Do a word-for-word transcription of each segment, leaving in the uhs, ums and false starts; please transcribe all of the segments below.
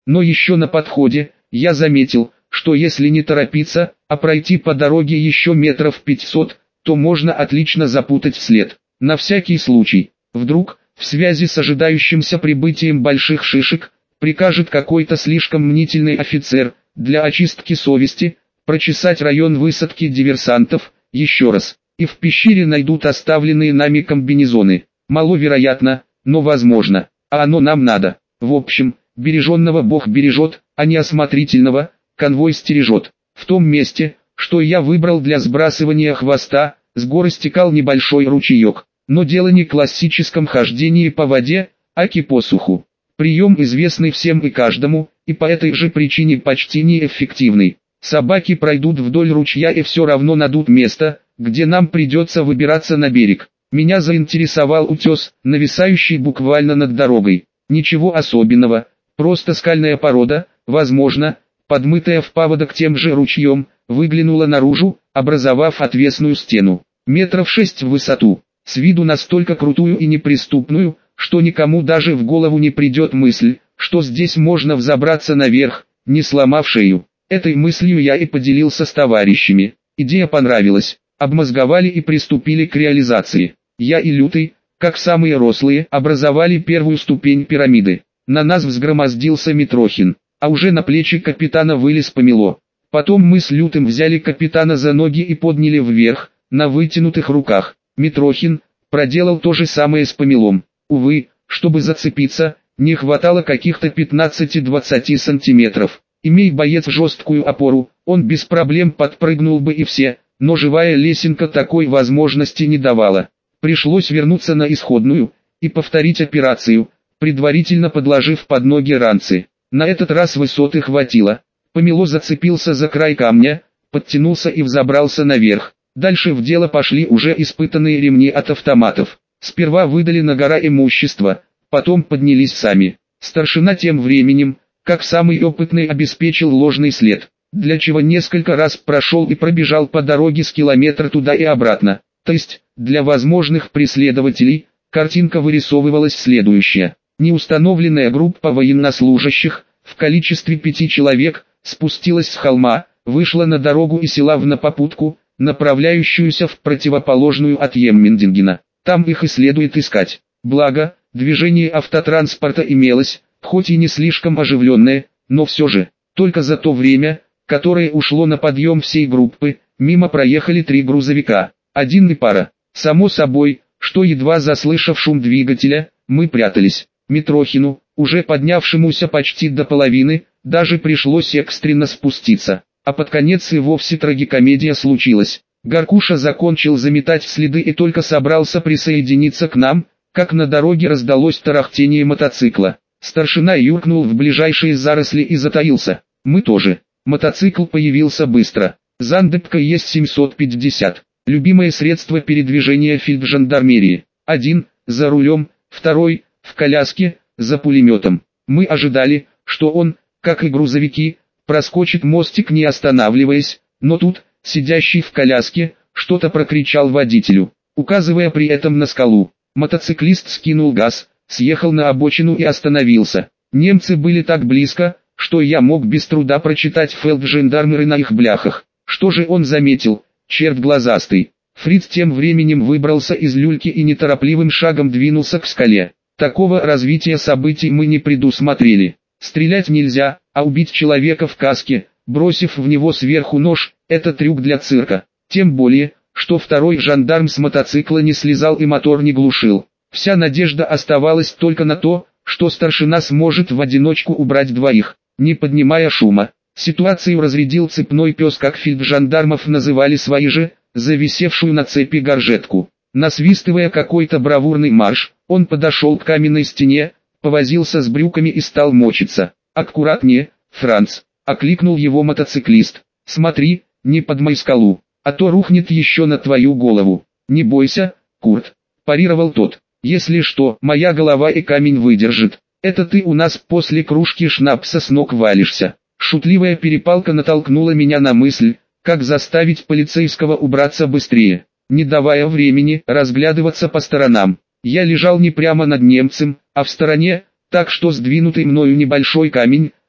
Но еще на подходе, я заметил, что если не торопиться, а пройти по дороге еще метров пятьсот, то можно отлично запутать след. На всякий случай, вдруг, в связи с ожидающимся прибытием больших шишек, прикажет какой-то слишком мнительный офицер, для очистки совести, прочесать район высадки диверсантов, еще раз, и в пещере найдут оставленные нами комбинезоны. Маловероятно, но возможно, а оно нам надо. В общем, береженного Бог бережет, а неосмотрительного конвой стережет. В том месте, что я выбрал для сбрасывания хвоста, с горы стекал небольшой ручеек. Но дело не в классическом хождении по воде, аки по суху. Прием известный всем и каждому, и по этой же причине почти неэффективный. Собаки пройдут вдоль ручья и все равно найдут место, где нам придется выбираться на берег. Меня заинтересовал утес, нависающий буквально над дорогой. Ничего особенного, просто скальная порода, возможно, подмытая в паводок тем же ручьем, выглянула наружу, образовав отвесную стену, метров шесть в высоту, с виду настолько крутую и неприступную, что никому даже в голову не придет мысль, что здесь можно взобраться наверх, не сломав шею. Этой мыслью я и поделился с товарищами. Идея понравилась, обмозговали и приступили к реализации. Я и Лютый, как самые рослые, образовали первую ступень пирамиды. На нас взгромоздился Митрохин, а уже на плечи капитана вылез Помело. Потом мы с Лютым взяли капитана за ноги и подняли вверх, на вытянутых руках. Митрохин проделал то же самое с Помелом. Увы, чтобы зацепиться, не хватало каких-то пятнадцати-двадцати сантиметров. Имей боец жесткую опору, он без проблем подпрыгнул бы и все, но живая лесенка такой возможности не давала. Пришлось вернуться на исходную и повторить операцию, предварительно подложив под ноги ранцы. На этот раз высоты хватило. Помело зацепился за край камня, подтянулся и взобрался наверх. Дальше в дело пошли уже испытанные ремни от автоматов. Сперва выдали на гора имущество, потом поднялись сами. Старшина тем временем, как самый опытный, обеспечил ложный след, для чего несколько раз прошел и пробежал по дороге с километра туда и обратно. То есть, для возможных преследователей, картинка вырисовывалась следующая. Неустановленная группа военнослужащих, в количестве пяти человек, спустилась с холма, вышла на дорогу и села в напопутку, направляющуюся в противоположную от Еммендингена. Там их и следует искать. Благо, движение автотранспорта имелось, хоть и не слишком оживленное, но все же. Только за то время, которое ушло на подъем всей группы, мимо проехали три грузовика. Один и пара. Само собой, что едва заслышав шум двигателя, мы прятались. Митрохину, уже поднявшемуся почти до половины, даже пришлось экстренно спуститься. А под конец и вовсе трагикомедия случилась. Горкуша закончил заметать следы и только собрался присоединиться к нам, как на дороге раздалось тарахтение мотоцикла. Старшина юркнул в ближайшие заросли и затаился. Мы тоже. Мотоцикл появился быстро. Зандепка Е семьсот пятьдесят. Любимое средство передвижения фельджандармерии. Один, за рулем, второй, в коляске, за пулеметом. Мы ожидали, что он, как и грузовики, проскочит мостик не останавливаясь, но тут, сидящий в коляске, что-то прокричал водителю, указывая при этом на скалу. Мотоциклист скинул газ, съехал на обочину и остановился. Немцы были так близко, что я мог без труда прочитать фельджандармеры на их бляхах. Что же он заметил, черт глазастый? Фриц тем временем выбрался из люльки и неторопливым шагом двинулся к скале. Такого развития событий мы не предусмотрели. Стрелять нельзя, а убить человека в каске, бросив в него сверху нож, это трюк для цирка. Тем более, что второй жандарм с мотоцикла не слезал и мотор не глушил. Вся надежда оставалась только на то, что старшина сможет в одиночку убрать двоих, не поднимая шума. Ситуацию разрядил цепной пес, как фельджандармов называли свои же, зависевшую на цепи горжетку. Насвистывая какой-то бравурный марш, он подошел к каменной стене, повозился с брюками и стал мочиться. «Аккуратнее, Франц!» — окликнул его мотоциклист. «Смотри, не подмой скалу, а то рухнет еще на твою голову». «Не бойся, Курт!» — парировал тот. «Если что, моя голова и камень выдержит. Это ты у нас после кружки шнапса с ног валишься». Шутливая перепалка натолкнула меня на мысль, как заставить полицейского убраться быстрее, не давая времени разглядываться по сторонам. Я лежал не прямо над немцем, а в стороне, так что сдвинутый мною небольшой камень,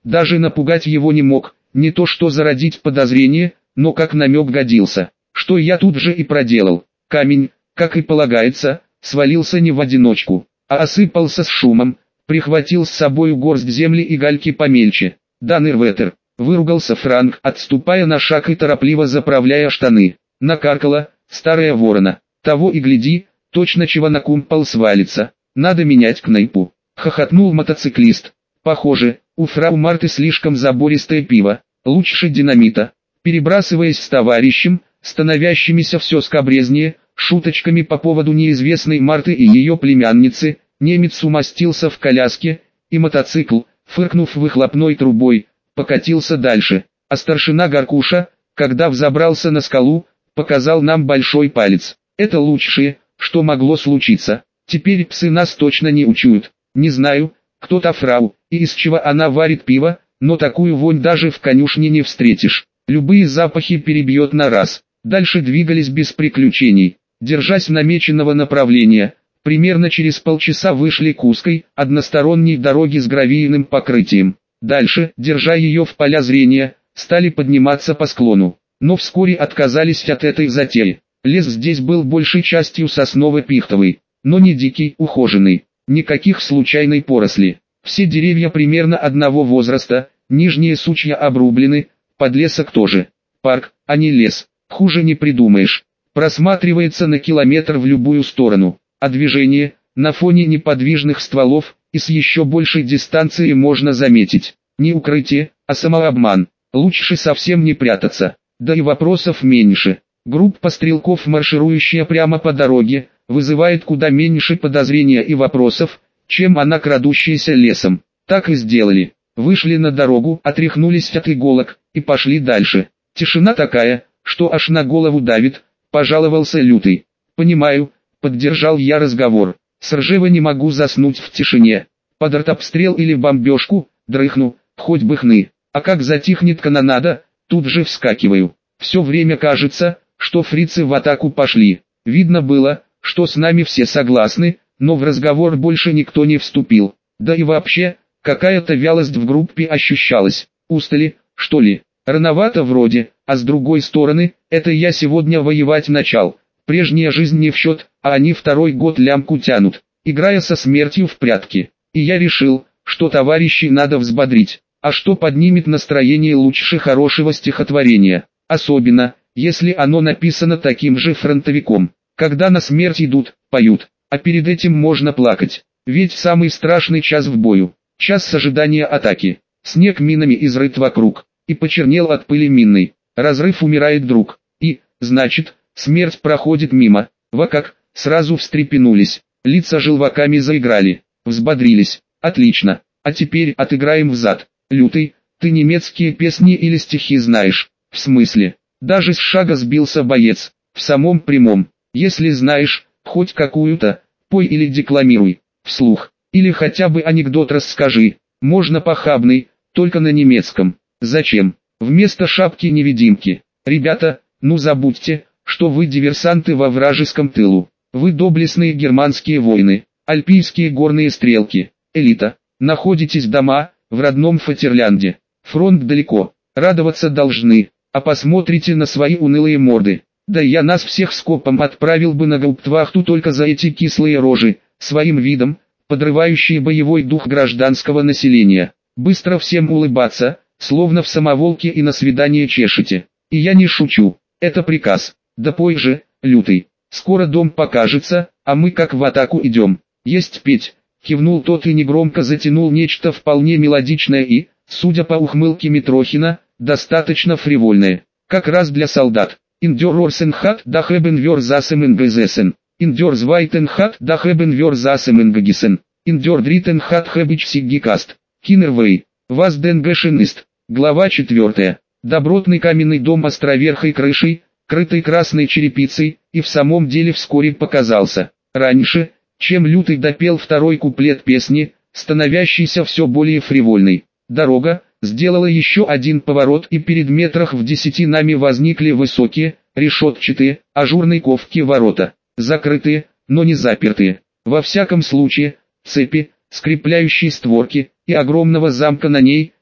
даже напугать его не мог, не то что зародить подозрение, но как намек годился, что я тут же и проделал. Камень, как и полагается, свалился не в одиночку, а осыпался с шумом, прихватил с собою горсть земли и гальки помельче. «Даннерветер!» — выругался Франк, отступая на шаг и торопливо заправляя штаны. Накаркала старая ворона. Того и гляди, точно чего на кумпол свалится. Надо менять кнайпу. Хохотнул мотоциклист. Похоже, у фрау Марты слишком забористое пиво. Лучше динамита. Перебрасываясь с товарищем, становящимися все скабрезнее, шуточками по поводу неизвестной Марты и ее племянницы, немец умостился в коляске, и мотоцикл, фыркнув выхлопной трубой, покатился дальше. А старшина Горкуша, когда взобрался на скалу, показал нам большой палец. Это лучшее, что могло случиться. Теперь псы нас точно не учуют. Не знаю, кто та фрау, и из чего она варит пиво, но такую вонь даже в конюшне не встретишь. Любые запахи перебьет на раз. Дальше двигались без приключений, держась намеченного направления. Примерно через полчаса вышли к узкой, односторонней дороге с гравийным покрытием. Дальше, держа ее в поля зрения, стали подниматься по склону. Но вскоре отказались от этой затеи. Лес здесь был большей частью сосново-пихтовый, но не дикий, ухоженный. Никаких случайной поросли. Все деревья примерно одного возраста, нижние сучья обрублены, подлесок тоже. Парк, а не лес. Хуже не придумаешь. Просматривается на километр в любую сторону. А движение, на фоне неподвижных стволов, и с еще большей дистанции можно заметить. Не укрытие, а самообман. Лучше совсем не прятаться. Да и вопросов меньше. Группа стрелков, марширующая прямо по дороге, вызывает куда меньше подозрения и вопросов, чем она, крадущаяся лесом. Так и сделали. Вышли на дорогу, отряхнулись от иголок, и пошли дальше. Тишина такая, что аж на голову давит, пожаловался Лютый. Понимаю, поддержал я разговор. С Ржева не могу заснуть в тишине. Под артобстрел или бомбежку, дрыхну, хоть бы хны. А как затихнет канонада, тут же вскакиваю. Все время кажется, что фрицы в атаку пошли. Видно было, что с нами все согласны, но в разговор больше никто не вступил. Да и вообще, какая-то вялость в группе ощущалась. Устали, что ли? Рановато вроде, а с другой стороны, это я сегодня воевать начал. Прежняя жизнь не в счет, а они второй год лямку тянут, играя со смертью в прятки. И я решил, что товарищей надо взбодрить. А что поднимет настроение лучше хорошего стихотворения? Особенно, если оно написано таким же фронтовиком. Когда на смерть идут, поют, а перед этим можно плакать. Ведь самый страшный час в бою. Час ожидания атаки. Снег минами изрыт вокруг, и почернел от пыли минной. Разрыв, умирает друг. И, значит, смерть проходит мимо. Во как, сразу встрепенулись. Лица желваками заиграли. Взбодрились. Отлично. А теперь отыграем взад. Лютый, ты немецкие песни или стихи знаешь? В смысле? Даже с шага сбился боец. В самом прямом. Если знаешь, хоть какую-то, пой или декламируй. Вслух. Или хотя бы анекдот расскажи. Можно похабный, только на немецком. Зачем? Вместо шапки-невидимки. Ребята, ну забудьте, что вы диверсанты во вражеском тылу. Вы доблестные германские воины, альпийские горные стрелки, элита. Находитесь дома, в родном Фатерлянде. Фронт далеко, радоваться должны, а посмотрите на свои унылые морды. Да я нас всех скопом отправил бы на гауптвахту только за эти кислые рожи, своим видом, подрывающие боевой дух гражданского населения. Быстро всем улыбаться, словно в самоволке, и на свидание чешете. И я не шучу, это приказ. Да пой же, Лютый, скоро дом покажется, а мы как в атаку идем. Есть петь. Кивнул тот и негромко затянул нечто вполне мелодичное и, судя по ухмылке Митрохина, достаточно фривольное. Как раз для солдат. In der Orsenhat da haben wir zusammen gesessen. In der zweiten Hat da haben wir zusammen gegessen. In der dritten Hat habe ich sie gekast. Kinnerway. Was denn geschehen ist? Глава четвертая. Добротный каменный дом островерхой крышей, крытый красной черепицей, и в самом деле вскоре показался. Раньше, чем Лютый допел второй куплет песни, становящийся все более фривольной. Дорога сделала еще один поворот, и перед метрах в десяти нами возникли высокие, решетчатые, ажурной ковки ворота. Закрытые, но не запертые. Во всяком случае, цепи, скрепляющие створки, и огромного замка на ней,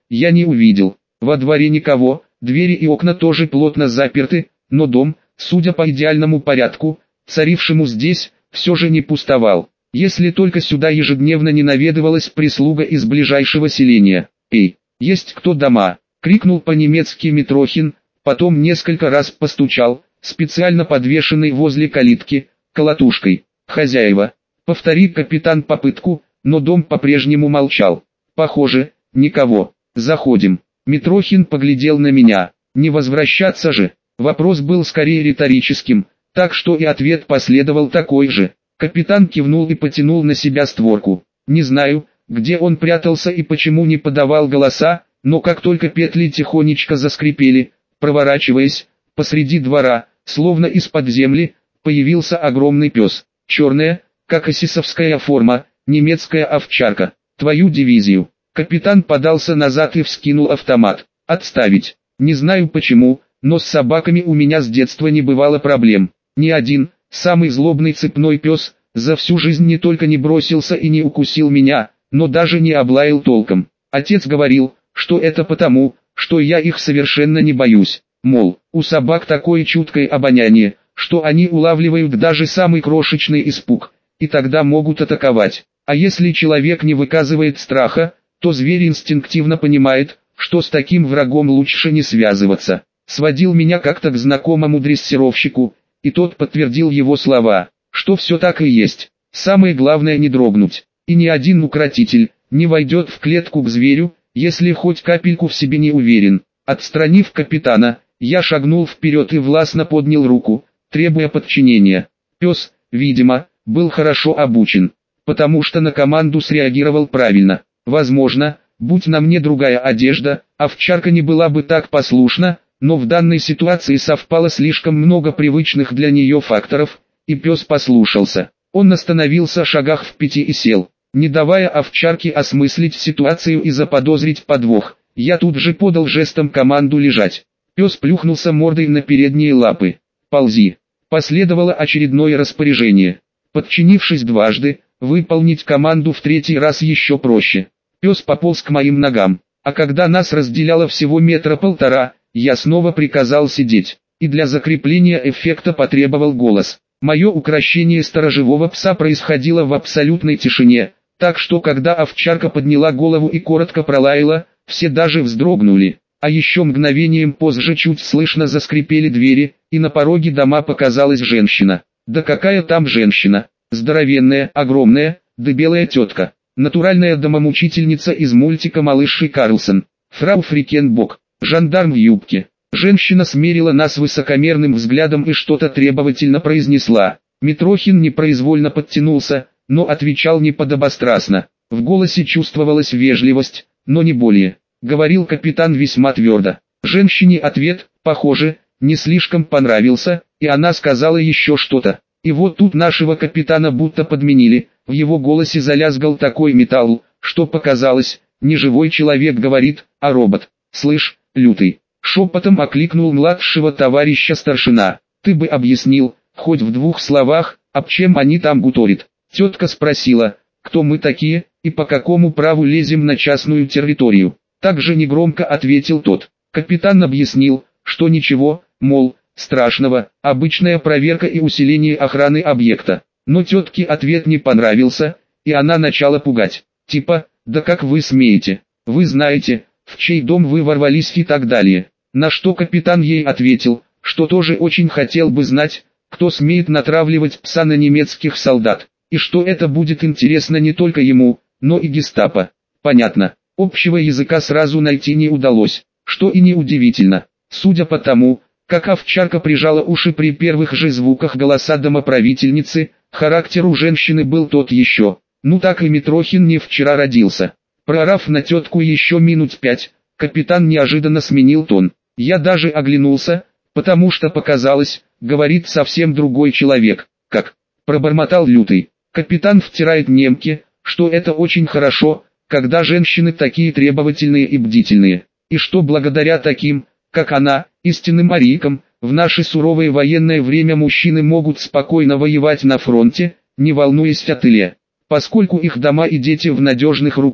я не увидел. Во дворе никого, двери и окна тоже плотно заперты, но дом, судя по идеальному порядку, царившему здесь, все же не пустовал. Если только сюда ежедневно не наведывалась прислуга из ближайшего селения. «Эй, есть кто дома?» — крикнул по-немецки Митрохин, потом несколько раз постучал, специально подвешенный возле калитки, колотушкой. «Хозяева!» — повтори капитан попытку, но дом по-прежнему молчал. «Похоже, никого. Заходим». Митрохин поглядел на меня. «Не возвращаться же?» Вопрос был скорее риторическим, так что и ответ последовал такой же. Капитан кивнул и потянул на себя створку. Не знаю, где он прятался и почему не подавал голоса, но как только петли тихонечко заскрипели, проворачиваясь, посреди двора, словно из-под земли, появился огромный пес. Черная, как эсэсовская форма, немецкая овчарка. «Твою дивизию». Капитан подался назад и вскинул автомат. «Отставить. Не знаю почему, но с собаками у меня с детства не бывало проблем. Ни один, самый злобный цепной пес, за всю жизнь не только не бросился и не укусил меня, но даже не облаял толком. Отец говорил, что это потому, что я их совершенно не боюсь. Мол, у собак такое чуткое обоняние, что они улавливают даже самый крошечный испуг, и тогда могут атаковать. А если человек не выказывает страха, то зверь инстинктивно понимает, что с таким врагом лучше не связываться. Сводил меня как-то к знакомому дрессировщику, и тот подтвердил его слова, что все так и есть. Самое главное не дрогнуть, и ни один укротитель не войдет в клетку к зверю, если хоть капельку в себе не уверен. Отстранив капитана, я шагнул вперед и властно поднял руку, требуя подчинения. Пес, видимо, был хорошо обучен, потому что на команду среагировал правильно. Возможно, будь на мне другая одежда, овчарка не была бы так послушна, но в данной ситуации совпало слишком много привычных для нее факторов, и пес послушался. Он остановился в шагах в пяти и сел, не давая овчарке осмыслить ситуацию и заподозрить подвох. Я тут же подал жестом команду лежать. Пес плюхнулся мордой на передние лапы. «Ползи». Последовало очередное распоряжение. Подчинившись дважды, выполнить команду в третий раз еще проще. Пес пополз к моим ногам, а когда нас разделяло всего метра полтора, я снова приказал сидеть, и для закрепления эффекта потребовал голос. Мое укрощение сторожевого пса происходило в абсолютной тишине, так что когда овчарка подняла голову и коротко пролаяла, все даже вздрогнули. А еще мгновением позже чуть слышно заскрипели двери, и на пороге дома показалась женщина. Да какая там женщина? Здоровенная, огромная, да белая тетка. Натуральная домомучительница из мультика «Малыш и Карлсон». Фрау Фрикенбок, жандарм в юбке. Женщина смерила нас высокомерным взглядом и что-то требовательно произнесла. Митрохин непроизвольно подтянулся, но отвечал не подобострастно. В голосе чувствовалась вежливость, но не более. Говорил капитан весьма твердо. Женщине ответ, похоже, не слишком понравился, и она сказала еще что-то. И вот тут нашего капитана будто подменили, в его голосе залязгал такой металл, что показалось, не живой человек говорит, а робот. «Слышь, лютый», шепотом окликнул младшего товарища старшина, «ты бы объяснил, хоть в двух словах, об чем они там гуторят». Тетка спросила, кто мы такие, и по какому праву лезем на частную территорию. Также негромко ответил тот. Капитан объяснил, что ничего, мол, страшного, обычная проверка и усиление охраны объекта. Но тетке ответ не понравился, и она начала пугать. Типа, да как вы смеете, вы знаете, в чей дом вы ворвались и так далее. На что капитан ей ответил, что тоже очень хотел бы знать, кто смеет натравливать пса на немецких солдат, и что это будет интересно не только ему, но и гестапо. Понятно. Общего языка сразу найти не удалось, что и неудивительно. Судя по тому, как овчарка прижала уши при первых же звуках голоса домоправительницы, характер у женщины был тот еще. Ну так и Митрохин не вчера родился. Проорав на тетку еще минут пять, капитан неожиданно сменил тон. Я даже оглянулся, потому что показалось, говорит совсем другой человек. Как? Пробормотал лютый. Капитан втирает немке, что это очень хорошо, когда женщины такие требовательные и бдительные, и что благодаря таким, как она, истинным арийкам, в наше суровое военное время мужчины могут спокойно воевать на фронте, не волнуясь о тыле, поскольку их дома и дети в надежных руках.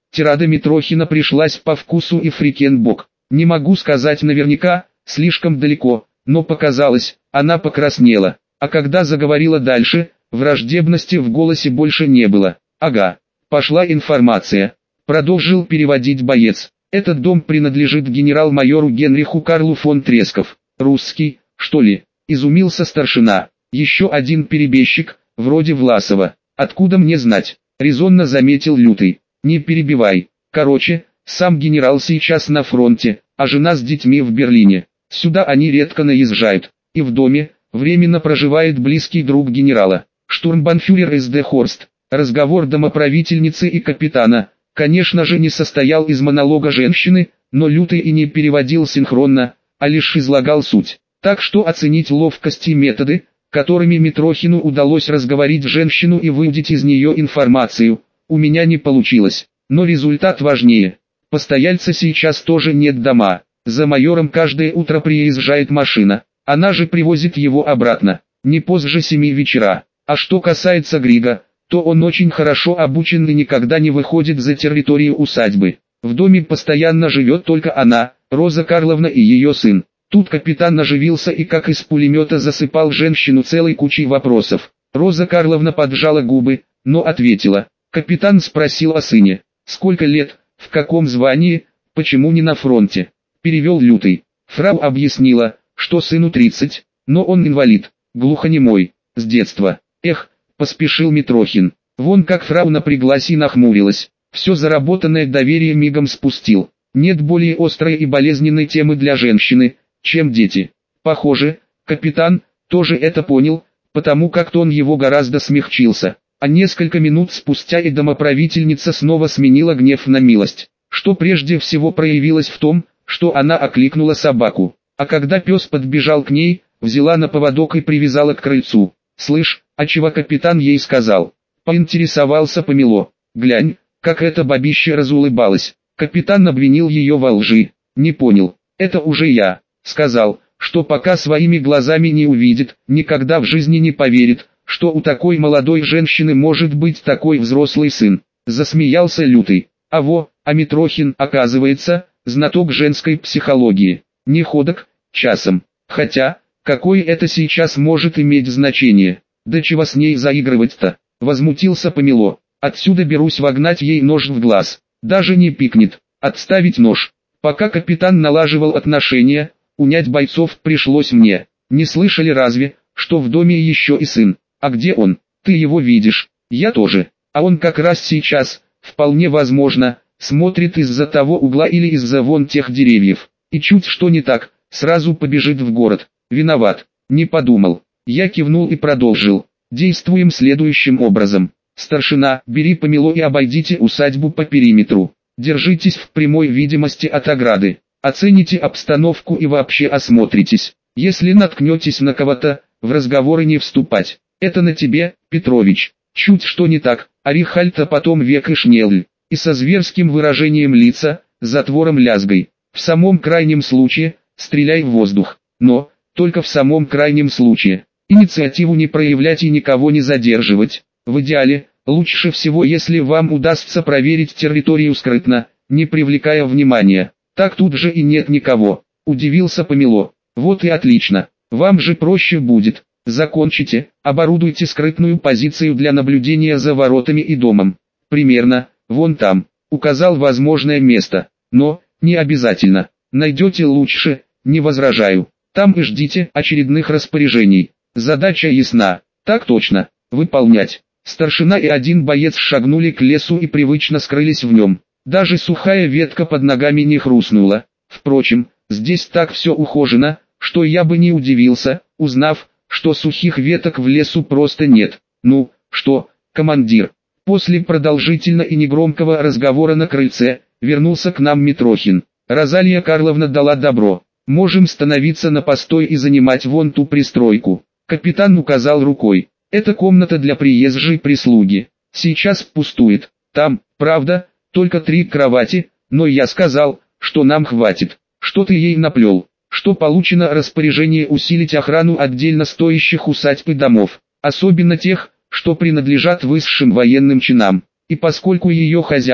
Тирада Митрохина пришлась по вкусу и Фрикенбок. Не могу сказать наверняка, слишком далеко, но показалось, она покраснела. А когда заговорила дальше, враждебности в голосе больше не было. Ага, пошла информация. Продолжил переводить боец. Этот дом принадлежит генерал-майору Генриху Карлу фон Тресков. Русский, что ли? Изумился старшина. Еще один перебежчик, вроде Власова. Откуда мне знать? Резонно заметил Лютый. Не перебивай. Короче, сам генерал сейчас на фронте, а жена с детьми в Берлине. Сюда они редко наезжают. И в доме временно проживает близкий друг генерала, штурмбанфюрер эс дэ Хорст. Разговор домоправительницы и капитана, конечно же, не состоял из монолога женщины, но Лютый и не переводил синхронно, а лишь излагал суть. Так что оценить ловкость и методы, которыми Митрохину удалось разговорить женщину и выудить из нее информацию, у меня не получилось. Но результат важнее. Постояльца сейчас тоже нет дома. За майором каждое утро приезжает машина. Она же привозит его обратно, не позже семи вечера. А что касается Грига, то он очень хорошо обучен и никогда не выходит за территорию усадьбы. В доме постоянно живет только она, Роза Карловна и ее сын. Тут капитан оживился и как из пулемета засыпал женщину целой кучей вопросов. Роза Карловна поджала губы, но ответила. Капитан спросил о сыне. Сколько лет, в каком звании, почему не на фронте? Перевел Лютый. Фрау объяснила, что сыну тридцать, но он инвалид, глухонемой, с детства. Эх, поспешил Митрохин. Вон как фрау напряглась и нахмурилась. Все заработанное доверие мигом спустил. Нет более острой и болезненной темы для женщины, чем дети. Похоже, капитан тоже это понял, потому как тон его гораздо смягчился. А несколько минут спустя и домоправительница снова сменила гнев на милость, что прежде всего проявилось в том, что она окликнула собаку. А когда пес подбежал к ней, взяла на поводок и привязала к крыльцу. «Слышь, а чего капитан ей сказал?» Поинтересовался Помело. «Глянь, как эта бабища разулыбалась». Капитан обвинил ее во лжи. «Не понял, это уже я. Сказал, что пока своими глазами не увидит, никогда в жизни не поверит, что у такой молодой женщины может быть такой взрослый сын». Засмеялся Лютый. А во, а Митрохин, оказывается, знаток женской психологии. Не ходок, часом. Хотя, какое это сейчас может иметь значение? Да чего с ней заигрывать-то? Возмутился Помело. Отсюда берусь вогнать ей нож в глаз. Даже не пикнет. Отставить нож. Пока капитан налаживал отношения, унять бойцов пришлось мне. Не слышали разве, что в доме еще и сын? А где он? Ты его видишь? Я тоже. А он как раз сейчас, вполне возможно, смотрит из-за того угла или из-за вон тех деревьев. И чуть что не так, сразу побежит в город. Виноват. Не подумал. Я кивнул и продолжил. Действуем следующим образом. Старшина, бери Помело и обойдите усадьбу по периметру. Держитесь в прямой видимости от ограды. Оцените обстановку и вообще осмотритесь. Если наткнетесь на кого-то, в разговоры не вступать. Это на тебе, Петрович. Чуть что не так, Арихальта потом век и шнель. И со зверским выражением лица, затвором лязгой. В самом крайнем случае, стреляй в воздух. Но, только в самом крайнем случае. Инициативу не проявлять и никого не задерживать. В идеале, лучше всего если вам удастся проверить территорию скрытно, не привлекая внимания. Так тут же и нет никого. Удивился Помело. Вот и отлично. Вам же проще будет. Закончите, оборудуйте скрытную позицию для наблюдения за воротами и домом. Примерно, вон там. Указал возможное место. Но, не обязательно. Найдете лучше, не возражаю. Там и ждите очередных распоряжений. Задача ясна. Так точно. Выполнять. Старшина и один боец шагнули к лесу и привычно скрылись в нем. Даже сухая ветка под ногами не хрустнула. Впрочем, здесь так все ухожено, что я бы не удивился, узнав, что сухих веток в лесу просто нет. Ну, что, командир? После продолжительно и негромкого разговора на крыльце, вернулся к нам Митрохин. Розалья Карловна дала добро. Можем становиться на постой и занимать вон ту пристройку. Капитан указал рукой. Это комната для приезжей прислуги. Сейчас пустует. Там, правда, только три кровати, но я сказал, что нам хватит. Что ты ей наплел? Что получено распоряжение усилить охрану отдельно стоящих усадьб и домов, особенно тех, что принадлежат высшим военным чинам. И поскольку ее хозяин,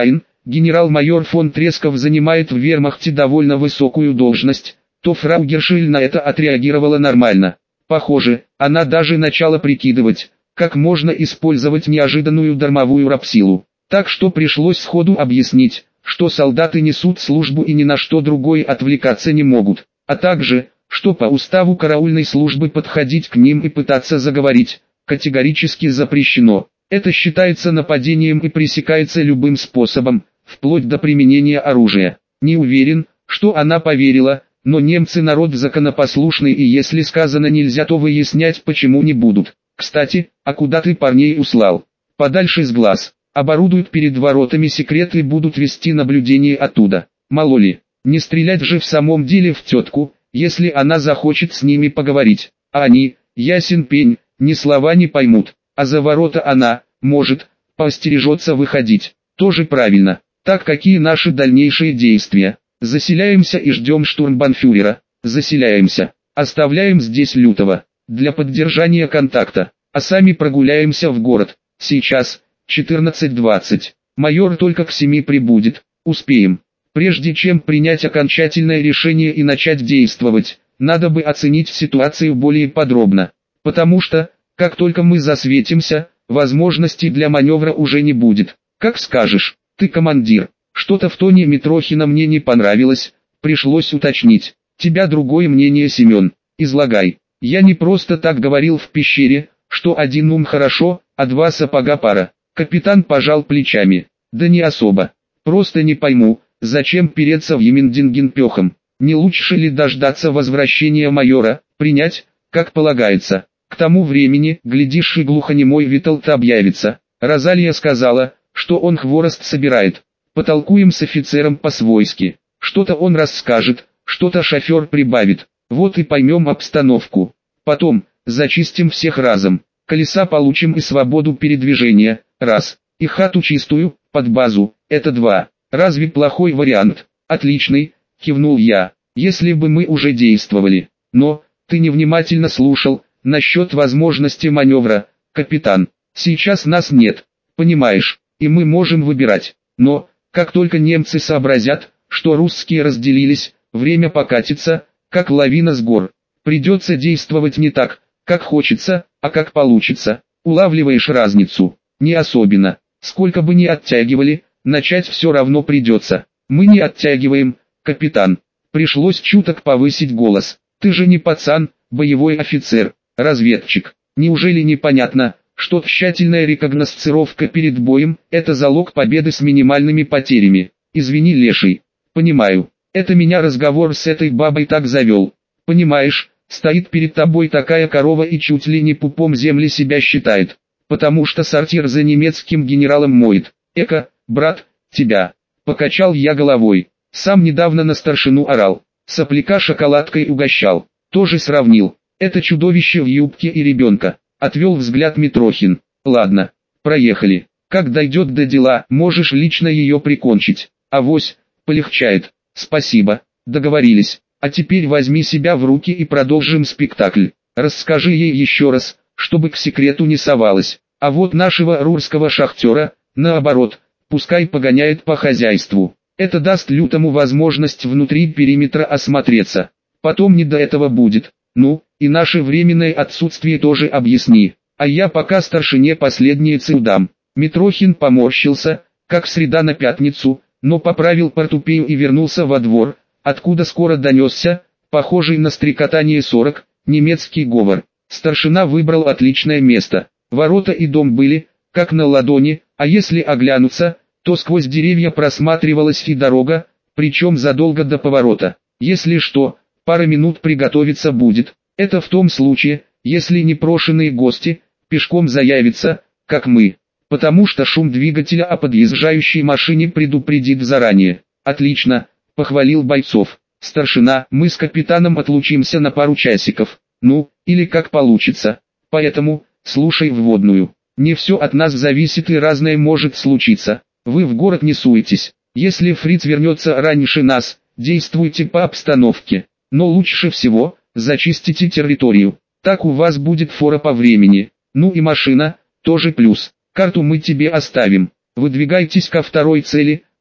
генерал-майор фон Тресков занимает в вермахте довольно высокую должность, то фрау Гершель на это отреагировала нормально. Похоже, она даже начала прикидывать, как можно использовать неожиданную дармовую рабсилу. Так что пришлось сходу объяснить, что солдаты несут службу и ни на что другое отвлекаться не могут, а также, что по уставу караульной службы подходить к ним и пытаться заговорить категорически запрещено. Это считается нападением и пресекается любым способом, вплоть до применения оружия. Не уверен, что она поверила, но немцы народ законопослушный, и если сказано нельзя, то выяснять почему не будут. Кстати, а куда ты парней услал? Подальше с глаз. Оборудуют перед воротами секрет и будут вести наблюдение оттуда. Мало ли, не стрелять же в самом деле в тетку, если она захочет с ними поговорить. А они, ясен пень, ни слова не поймут. А за ворота она, может, поостережется выходить. Тоже правильно. Так, какие наши дальнейшие действия? Заселяемся и ждем штурмбанфюрера. Заселяемся. Оставляем здесь Лютого для поддержания контакта, а сами прогуляемся в город. Сейчас четырнадцать двадцать. Майор только к семи прибудет. Успеем. Прежде чем принять окончательное решение и начать действовать, надо бы оценить ситуацию более подробно. Потому что, как только мы засветимся, возможностей для маневра уже не будет. Как скажешь, ты командир. Что-то в тоне Митрохина мне не понравилось, пришлось уточнить. Тебя другое мнение, Семен, излагай. Я не просто так говорил в пещере, что один ум хорошо, а два сапога пара. Капитан пожал плечами. Да не особо. Просто не пойму, зачем переться в Емендингенпехом. Не лучше ли дождаться возвращения майора, принять, как полагается. К тому времени, глядишь, и глухонемой Виталт объявится. Розалья сказала, что он хворост собирает. Потолкуем с офицером по-свойски. Что-то он расскажет, что-то шофер прибавит. Вот и поймем обстановку. Потом, зачистим всех разом. Колеса получим и свободу передвижения, раз. И хату чистую, под базу, это два. Разве плохой вариант? Отличный, кивнул я. Если бы мы уже действовали. Но, ты невнимательно слушал, насчет возможности маневра, капитан. Сейчас нас нет, понимаешь, и мы можем выбирать. Но, как только немцы сообразят, что русские разделились, время покатится, как лавина с гор. Придется действовать не так, как хочется, а как получится. Улавливаешь разницу? Не особенно. Сколько бы ни оттягивали, начать все равно придется. Мы не оттягиваем, капитан. Пришлось чуток повысить голос. Ты же не пацан, боевой офицер, разведчик. Неужели непонятно, что тщательная рекогносцировка перед боем – это залог победы с минимальными потерями? Извини, леший. Понимаю. Это меня разговор с этой бабой так завел. Понимаешь, стоит перед тобой такая корова и чуть ли не пупом земли себя считает. Потому что сортир за немецким генералом моет. Эка, брат, тебя. Покачал я головой. Сам недавно на старшину орал. Сопляка шоколадкой угощал. Тоже сравнил. Это чудовище в юбке и ребенка. Отвел взгляд Митрохин. Ладно, проехали. Как дойдет до дела, можешь лично ее прикончить. Авось, полегчает. Спасибо, договорились. А теперь возьми себя в руки и продолжим спектакль. Расскажи ей еще раз, чтобы к секрету не совалась. А вот нашего рурского шахтера, наоборот, пускай погоняет по хозяйству. Это даст Лютому возможность внутри периметра осмотреться. Потом не до этого будет. Ну, и наше временное отсутствие тоже объясни. А я пока старшине последние цилдам. Митрохин поморщился, как среда на пятницу, но поправил портупею и вернулся во двор, откуда скоро донесся, похожий на стрекотание сорок, немецкий говор. Старшина выбрал отличное место. Ворота и дом были, как на ладони, а если оглянуться, то сквозь деревья просматривалась и дорога, причем задолго до поворота. Если что, пара минут приготовиться будет. Это в том случае, если непрошенные гости пешком заявятся, как мы. Потому что шум двигателя о подъезжающей машине предупредит заранее. Отлично, похвалил бойцов. Старшина, мы с капитаном отлучимся на пару часиков. Ну, или как получится. Поэтому, слушай вводную. Не все от нас зависит и разное может случиться. Вы в город не суетесь. Если фриц вернется раньше нас, действуйте по обстановке. Но лучше всего, зачистите территорию. Так у вас будет фора по времени. Ну и машина, тоже плюс. Карту мы тебе оставим. Выдвигайтесь ко второй цели,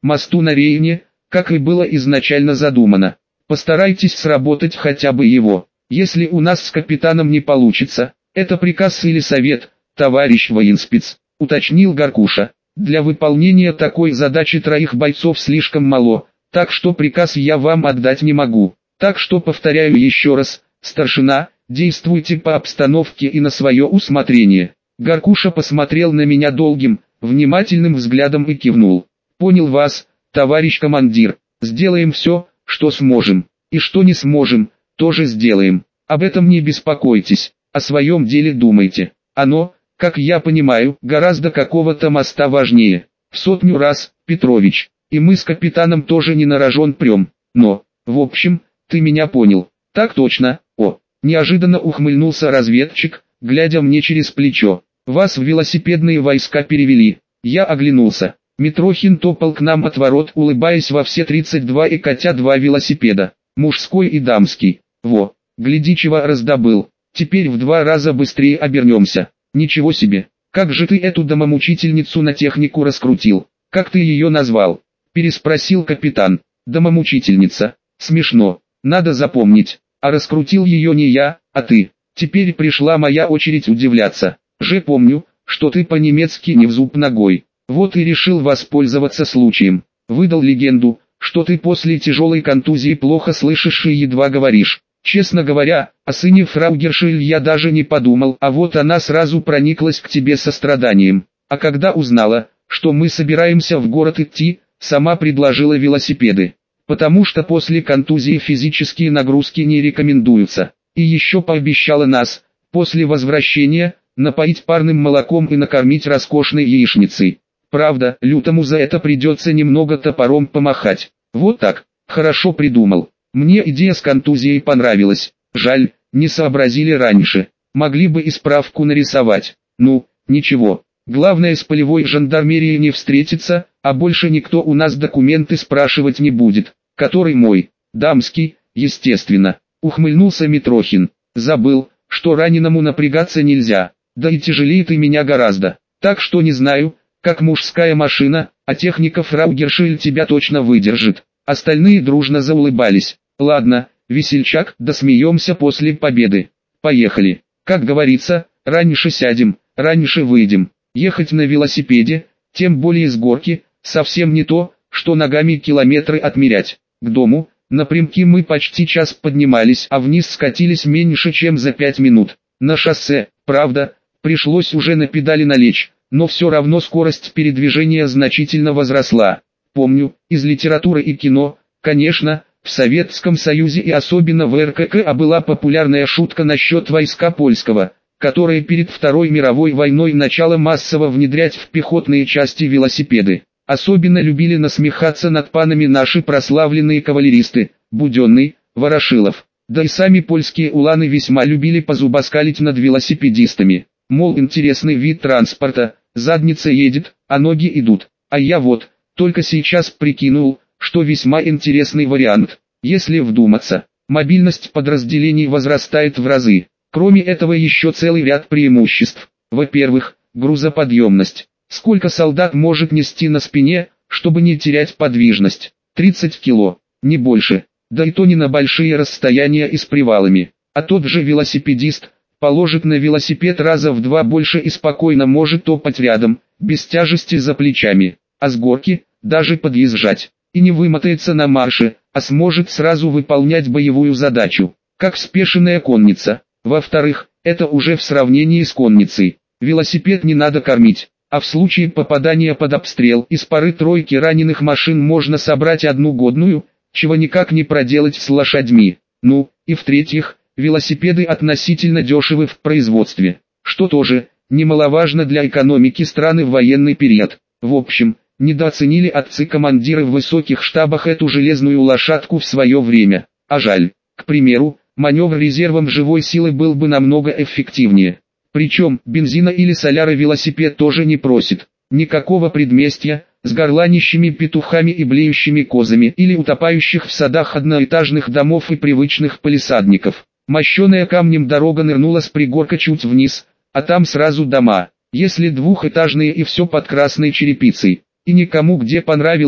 мосту на Рейне, как и было изначально задумано. Постарайтесь сработать хотя бы его. Если у нас с капитаном не получится, это приказ или совет, товарищ военспец, уточнил Горкуша. Для выполнения такой задачи троих бойцов слишком мало, так что приказ я вам отдать не могу. Так что повторяю еще раз, старшина, действуйте по обстановке и на свое усмотрение. Горкуша посмотрел на меня долгим, внимательным взглядом и кивнул. Понял вас, товарищ командир, сделаем все, что сможем, и что не сможем, тоже сделаем. Об этом не беспокойтесь, о своем деле думайте. Оно, как я понимаю, гораздо какого-то моста важнее. В сотню раз, Петрович, и мы с капитаном тоже не на рожон прем. Но, в общем, ты меня понял. Так точно, о, неожиданно ухмыльнулся разведчик, глядя мне через плечо. Вас в велосипедные войска перевели. Я оглянулся. Митрохин топал к нам от ворот, улыбаясь во все тридцать два и катя два велосипеда, мужской и дамский. Во, гляди чего раздобыл. Теперь в два раза быстрее обернемся. Ничего себе, как же ты эту домомучительницу на технику раскрутил? Как ты ее назвал? Переспросил капитан. Домомучительница. Смешно, надо запомнить. А раскрутил ее не я, а ты. Теперь пришла моя очередь удивляться. Же помню, что ты по-немецки не в зуб ногой. Вот и решил воспользоваться случаем. Выдал легенду, что ты после тяжелой контузии плохо слышишь и едва говоришь. Честно говоря, о сыне фрау Гершель я даже не подумал, а вот она сразу прониклась к тебе состраданием. А когда узнала, что мы собираемся в город идти, сама предложила велосипеды. Потому что после контузии физические нагрузки не рекомендуются. И еще пообещала нас, после возвращения, напоить парным молоком и накормить роскошной яичницей. Правда, Лютому за это придется немного топором помахать. Вот так, хорошо придумал. Мне идея с контузией понравилась. Жаль, не сообразили раньше. Могли бы и справку нарисовать. Ну, ничего. Главное, с полевой жандармерией не встретиться, а больше никто у нас документы спрашивать не будет. Который мой? Дамский, естественно. Ухмыльнулся Митрохин. Забыл, что раненому напрягаться нельзя. Да и тяжелее ты меня гораздо. Так что не знаю, как мужская машина, а техника фрау Гершель тебя точно выдержит. Остальные дружно заулыбались. Ладно, весельчак, досмеемся после победы. Поехали. Как говорится, раньше сядем, раньше выйдем. Ехать на велосипеде, тем более с горки, совсем не то, что ногами километры отмерять. К дому, напрямки мы почти час поднимались, а вниз скатились меньше чем за пять минут. На шоссе, правда, пришлось уже на педали налечь, но все равно скорость передвижения значительно возросла. Помню, из литературы и кино, конечно, в Советском Союзе и особенно в эр ка ка была популярная шутка насчет войска польского, которые перед Второй мировой войной начало массово внедрять в пехотные части велосипеды. Особенно любили насмехаться над панами наши прославленные кавалеристы, Буденный, Ворошилов. Да и сами польские уланы весьма любили позубоскалить над велосипедистами. Мол, интересный вид транспорта, задница едет, а ноги идут. А я вот, только сейчас прикинул, что весьма интересный вариант. Если вдуматься, мобильность подразделений возрастает в разы. Кроме этого еще целый ряд преимуществ. Во-первых, грузоподъемность. Сколько солдат может нести на спине, чтобы не терять подвижность? тридцать кило, не больше. Да и то не на большие расстояния и с привалами. А тот же велосипедист положит на велосипед раза в два больше и спокойно может топать рядом, без тяжести за плечами. А с горки, даже подъезжать. И не вымотается на марше, а сможет сразу выполнять боевую задачу, как спешенная конница. Во-вторых, это уже в сравнении с конницей. Велосипед не надо кормить, а в случае попадания под обстрел из пары-тройки раненых машин можно собрать одну годную, чего никак не проделать с лошадьми. Ну, и в-третьих, велосипеды относительно дешевы в производстве, что тоже немаловажно для экономики страны в военный период. В общем, недооценили отцы-командиры в высоких штабах эту железную лошадку в свое время. А жаль, к примеру, маневр резервом живой силы был бы намного эффективнее. Причем, бензина или соляра велосипед тоже не просит. Никакого предместья, с горланищими петухами и блеющими козами или утопающих в садах одноэтажных домов и привычных палисадников. Мощеная камнем дорога нырнула с пригорка чуть вниз, а там сразу дома, если двухэтажные и все под красной черепицей. И никому где понравилось,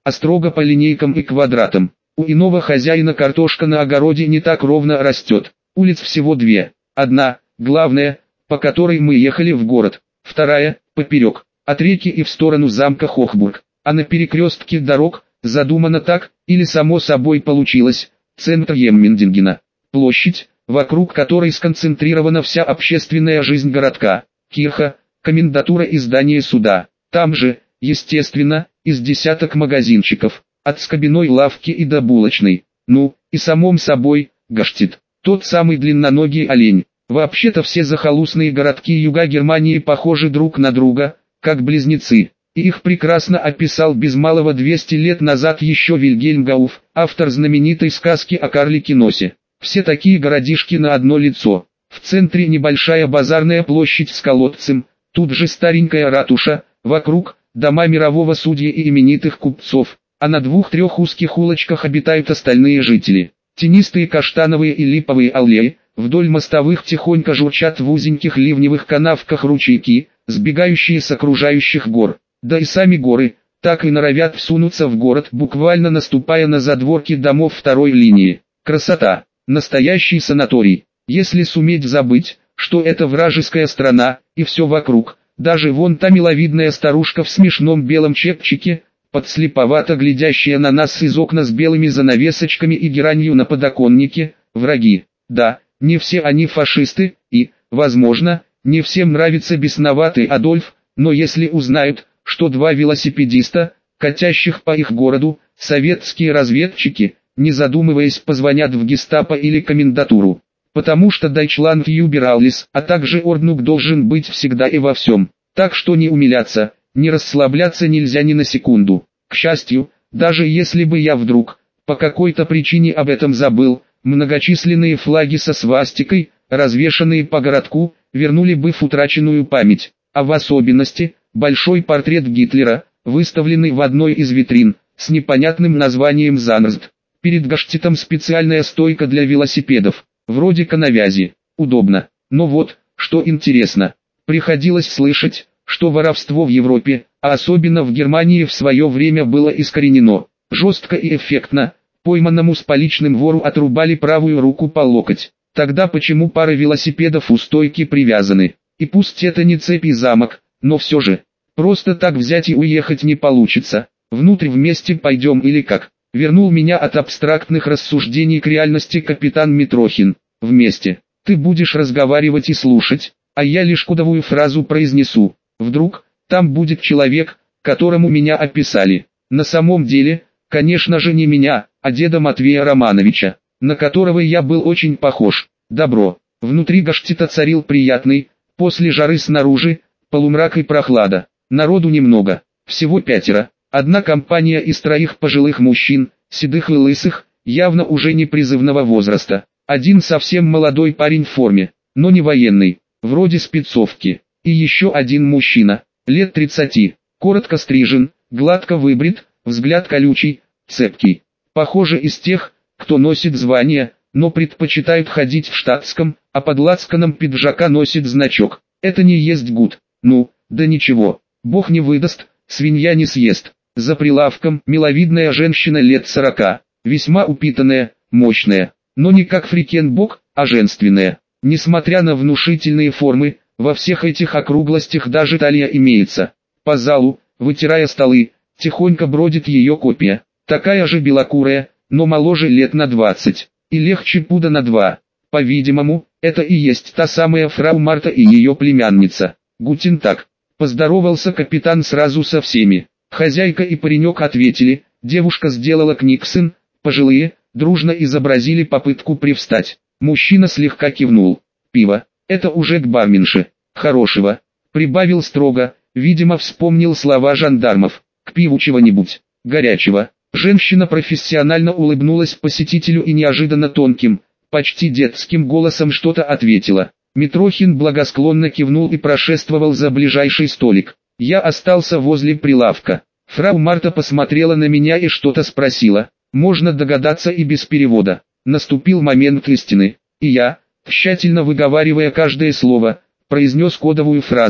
а строго по линейкам и квадратам. У иного хозяина картошка на огороде не так ровно растет. Улиц всего две. Одна, главная, по которой мы ехали в город. Вторая, поперек, от реки и в сторону замка Хохбург. А на перекрестке дорог, задумано так, или само собой получилось, центр Еммендингена. Площадь, вокруг которой сконцентрирована вся общественная жизнь городка. Кирха, комендатура и здание суда. Там же, естественно, из десяток магазинчиков, от скобяной лавки и до булочной. Ну, и самом собой, Гаштит, тот самый длинноногий олень. Вообще-то все захолустные городки юга Германии похожи друг на друга, как близнецы. И их прекрасно описал без малого двести лет назад еще Вильгельм Гауф, автор знаменитой сказки о карлике Носе. Все такие городишки на одно лицо. В центре небольшая базарная площадь с колодцем, тут же старенькая ратуша, вокруг дома мирового судьи и именитых купцов, а на двух-трех узких улочках обитают остальные жители. Тенистые каштановые и липовые аллеи, вдоль мостовых тихонько журчат в узеньких ливневых канавках ручейки, сбегающие с окружающих гор. Да и сами горы, так и норовят всунуться в город, буквально наступая на задворки домов второй линии. Красота, настоящий санаторий. Если суметь забыть, что это вражеская страна, и все вокруг, даже вон та миловидная старушка в смешном белом чепчике, подслеповато глядящая на нас из окна с белыми занавесочками и геранью на подоконнике, враги. Да, не все они фашисты, и, возможно, не всем нравится бесноватый Адольф, но если узнают, что два велосипедиста, катящих по их городу, советские разведчики, не задумываясь позвонят в гестапо или комендатуру. Потому что Deutschland über alles, а также Ordnung должен быть всегда и во всем. Так что не умиляться, не расслабляться нельзя ни на секунду. К счастью, даже если бы я вдруг, по какой-то причине об этом забыл, многочисленные флаги со свастикой, развешанные по городку, вернули бы в утраченную память. А в особенности, большой портрет Гитлера, выставленный в одной из витрин, с непонятным названием «Занрст». Перед Гаштитом специальная стойка для велосипедов, вроде коновязи. Удобно. Но вот, что интересно, приходилось слышать, что воровство в Европе, а особенно в Германии в свое время было искоренено. Жестко и эффектно, пойманному с поличным вору отрубали правую руку по локоть. Тогда почему пары велосипедов у стойки привязаны? И пусть это не цепь и замок, но все же, просто так взять и уехать не получится. Внутрь вместе пойдем или как? Вернул меня от абстрактных рассуждений к реальности капитан Митрохин. Вместе. Ты будешь разговаривать и слушать, а я лишь кодовую фразу произнесу. Вдруг, там будет человек, которому меня описали. На самом деле, конечно же не меня, а деда Матвея Романовича, на которого я был очень похож. Добро. Внутри Гаштита царил приятный, после жары снаружи, полумрак и прохлада. Народу немного, всего пятеро. Одна компания из троих пожилых мужчин, седых и лысых, явно уже не призывного возраста. Один совсем молодой парень в форме, но не военный, вроде спецовки. И еще один мужчина, лет тридцати, коротко стрижен, гладко выбрит, взгляд колючий, цепкий. Похоже из тех, кто носит звание, но предпочитают ходить в штатском, а под лацканом пиджака носит значок. Это не есть гуд. Ну, да ничего, бог не выдаст, свинья не съест. За прилавком миловидная женщина лет сорока, весьма упитанная, мощная, но не как фрикенбок, а женственная. Несмотря на внушительные формы, во всех этих округлостях даже талия имеется. По залу, вытирая столы, тихонько бродит ее копия, такая же белокурая, но моложе лет на двадцать, и легче пуда на два. По-видимому, это и есть та самая фрау Марта и ее племянница. Гутен так. Поздоровался капитан сразу со всеми. Хозяйка и паренек ответили, девушка сделала книксон, пожилые, дружно изобразили попытку привстать. Мужчина слегка кивнул. Пиво, это уже к барменше. Хорошего. Прибавил строго, видимо вспомнил слова жандармов. К пиву чего-нибудь, горячего. Женщина профессионально улыбнулась посетителю и неожиданно тонким, почти детским голосом что-то ответила. Митрохин благосклонно кивнул и прошествовал за ближайший столик. Я остался возле прилавка. Фрау Марта посмотрела на меня и что-то спросила. Можно догадаться и без перевода. Наступил момент истины. И я, тщательно выговаривая каждое слово, произнес кодовую фразу.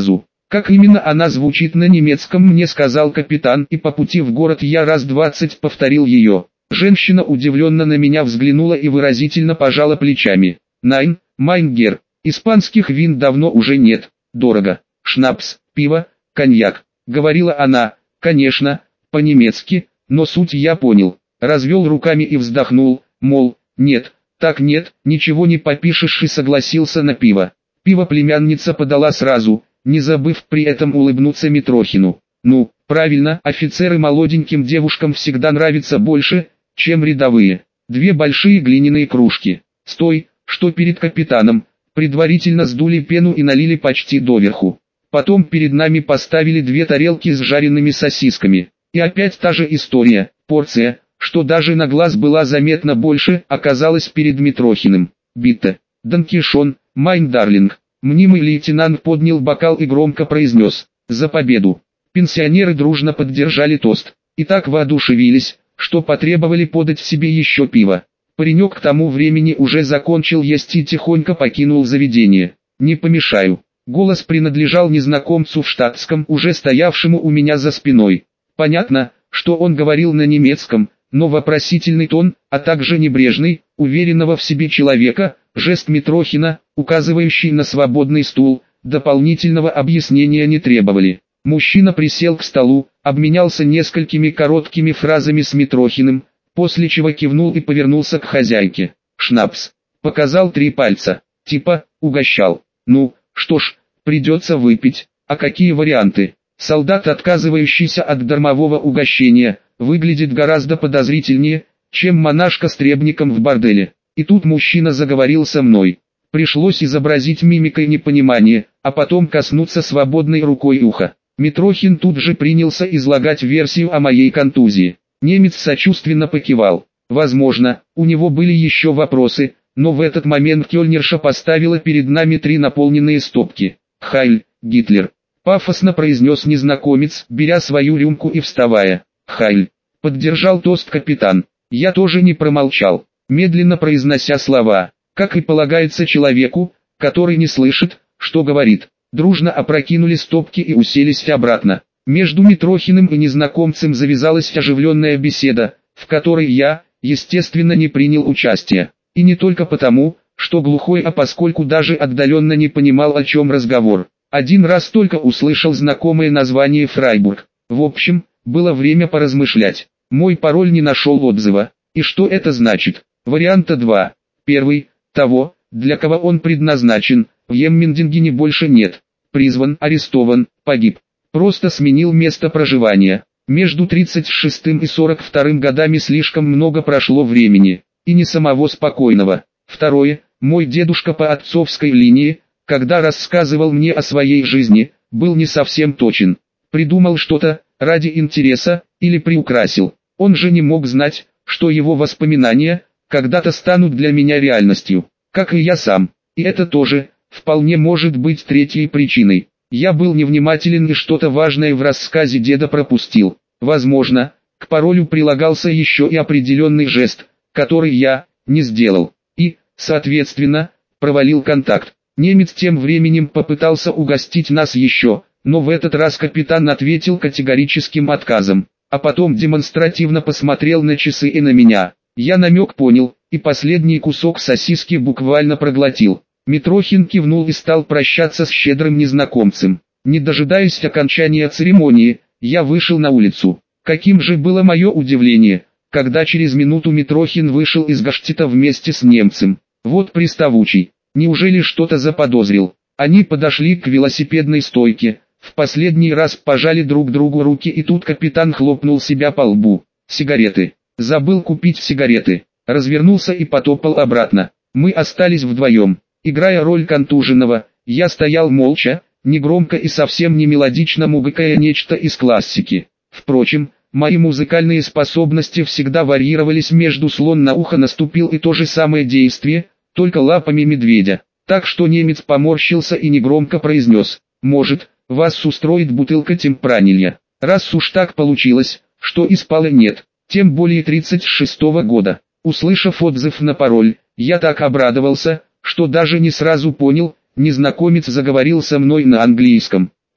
Как именно она звучит на немецком, мне сказал капитан, и по пути в город я раз двадцать повторил ее. Женщина удивленно на меня взглянула и выразительно пожала плечами. «Найн, mein Herr, испанских вин давно уже нет, дорого. Шнапс, пиво, коньяк», — говорила она, конечно, по-немецки, но суть я понял. Развел руками и вздохнул, мол, нет, так нет, ничего не попишешь, и согласился на пиво. Пиво племянница подала сразу, не забыв при этом улыбнуться Митрохину. Ну, правильно, офицеры молоденьким девушкам всегда нравятся больше, чем рядовые. Две большие глиняные кружки, с той, что перед капитаном, предварительно сдули пену и налили почти доверху. Потом перед нами поставили две тарелки с жареными сосисками. И опять та же история, порция, что даже на глаз была заметно больше, оказалась перед Митрохиным. «Битте, Данкишон, майн дарлинг». Мнимый лейтенант поднял бокал и громко произнес «За победу». Пенсионеры дружно поддержали тост, и так воодушевились, что потребовали подать себе еще пиво. Паренек к тому времени уже закончил есть и тихонько покинул заведение. «Не помешаю». Голос принадлежал незнакомцу в штатском, уже стоявшему у меня за спиной. Понятно, что он говорил на немецком, но вопросительный тон, а также небрежный, уверенного в себе человека, жест Митрохина, указывающий на свободный стул, дополнительного объяснения не требовали. Мужчина присел к столу, обменялся несколькими короткими фразами с Митрохиным, после чего кивнул и повернулся к хозяйке. «Шнапс». Показал три пальца, типа, угощал. «Ну, что ж, придется выпить. А какие варианты?» Солдат, отказывающийся от дармового угощения, выглядит гораздо подозрительнее, чем монашка с требником в борделе. И тут мужчина заговорил со мной. Пришлось изобразить мимикой непонимание, а потом коснуться свободной рукой уха. Митрохин тут же принялся излагать версию о моей контузии. Немец сочувственно покивал. Возможно, у него были еще вопросы, но в этот момент кёльнерша поставила перед нами три наполненные стопки. «Хайль, Гитлер», — пафосно произнес незнакомец, беря свою рюмку и вставая. «Хайль», — поддержал тост капитан. Я тоже не промолчал, медленно произнося слова, как и полагается человеку, который не слышит, что говорит. Дружно опрокинули стопки и уселись обратно. Между Митрохиным и незнакомцем завязалась оживленная беседа, в которой я, естественно, не принял участия. И не только потому, что глухой, а поскольку даже отдаленно не понимал, о чем разговор. Один раз только услышал знакомое название Фрайбург. В общем, было время поразмышлять. Мой пароль не нашел отзыва. И что это значит? Варианта два. Первый, того, для кого он предназначен, в Еммендингене больше нет. Призван, арестован, погиб. Просто сменил место проживания. Между тридцать шестым и сорок вторым годами слишком много прошло времени, и не самого спокойного. Второе, мой дедушка по отцовской линии, когда рассказывал мне о своей жизни, был не совсем точен. Придумал что-то, ради интереса, или приукрасил. Он же не мог знать, что его воспоминания, когда-то станут для меня реальностью, как и я сам. И это тоже, вполне может быть третьей причиной. Я был невнимателен и что-то важное в рассказе деда пропустил. Возможно, к паролю прилагался еще и определенный жест, который я не сделал. И, соответственно, провалил контакт. Немец тем временем попытался угостить нас еще, но в этот раз капитан ответил категорическим отказом, а потом демонстративно посмотрел на часы и на меня. Я намек понял, и последний кусок сосиски буквально проглотил. Митрохин кивнул и стал прощаться с щедрым незнакомцем. Не дожидаясь окончания церемонии, я вышел на улицу. Каким же было мое удивление, когда через минуту Митрохин вышел из Гаштита вместе с немцем. Вот приставучий. Неужели что-то заподозрил? Они подошли к велосипедной стойке, в последний раз пожали друг другу руки, и тут капитан хлопнул себя по лбу. Сигареты. Забыл купить сигареты. Развернулся и потопал обратно. Мы остались вдвоем. Играя роль контуженного, я стоял молча, негромко и совсем не мелодично мугыкая нечто из классики. Впрочем, мои музыкальные способности всегда варьировались между «слон на ухо наступил» и то же самое действие, только лапами медведя. Так что немец поморщился и негромко произнес: «Может, вас устроит бутылка темпранилья, раз уж так получилось, что испала нет, тем более тридцать шестого года». Услышав отзыв на пароль, я так обрадовался, что даже не сразу понял, незнакомец заговорил со мной на английском.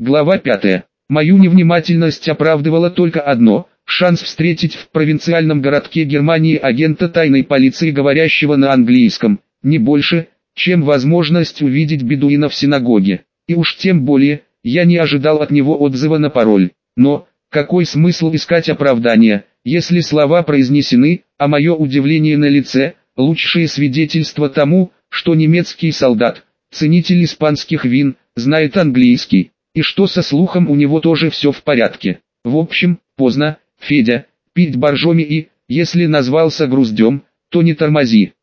Глава пятая. Мою невнимательность оправдывало только одно – шанс встретить в провинциальном городке Германии агента тайной полиции, говорящего на английском, не больше, чем возможность увидеть бедуина в синагоге. И уж тем более, я не ожидал от него отзыва на пароль. Но, какой смысл искать оправдания, если слова произнесены, а мое удивление на лице – лучшее свидетельство тому, что немецкий солдат, ценитель испанских вин, знает английский, и что со слухом у него тоже все в порядке. В общем, поздно, Федя, пить боржоми и, если назвался груздем, то не тормози.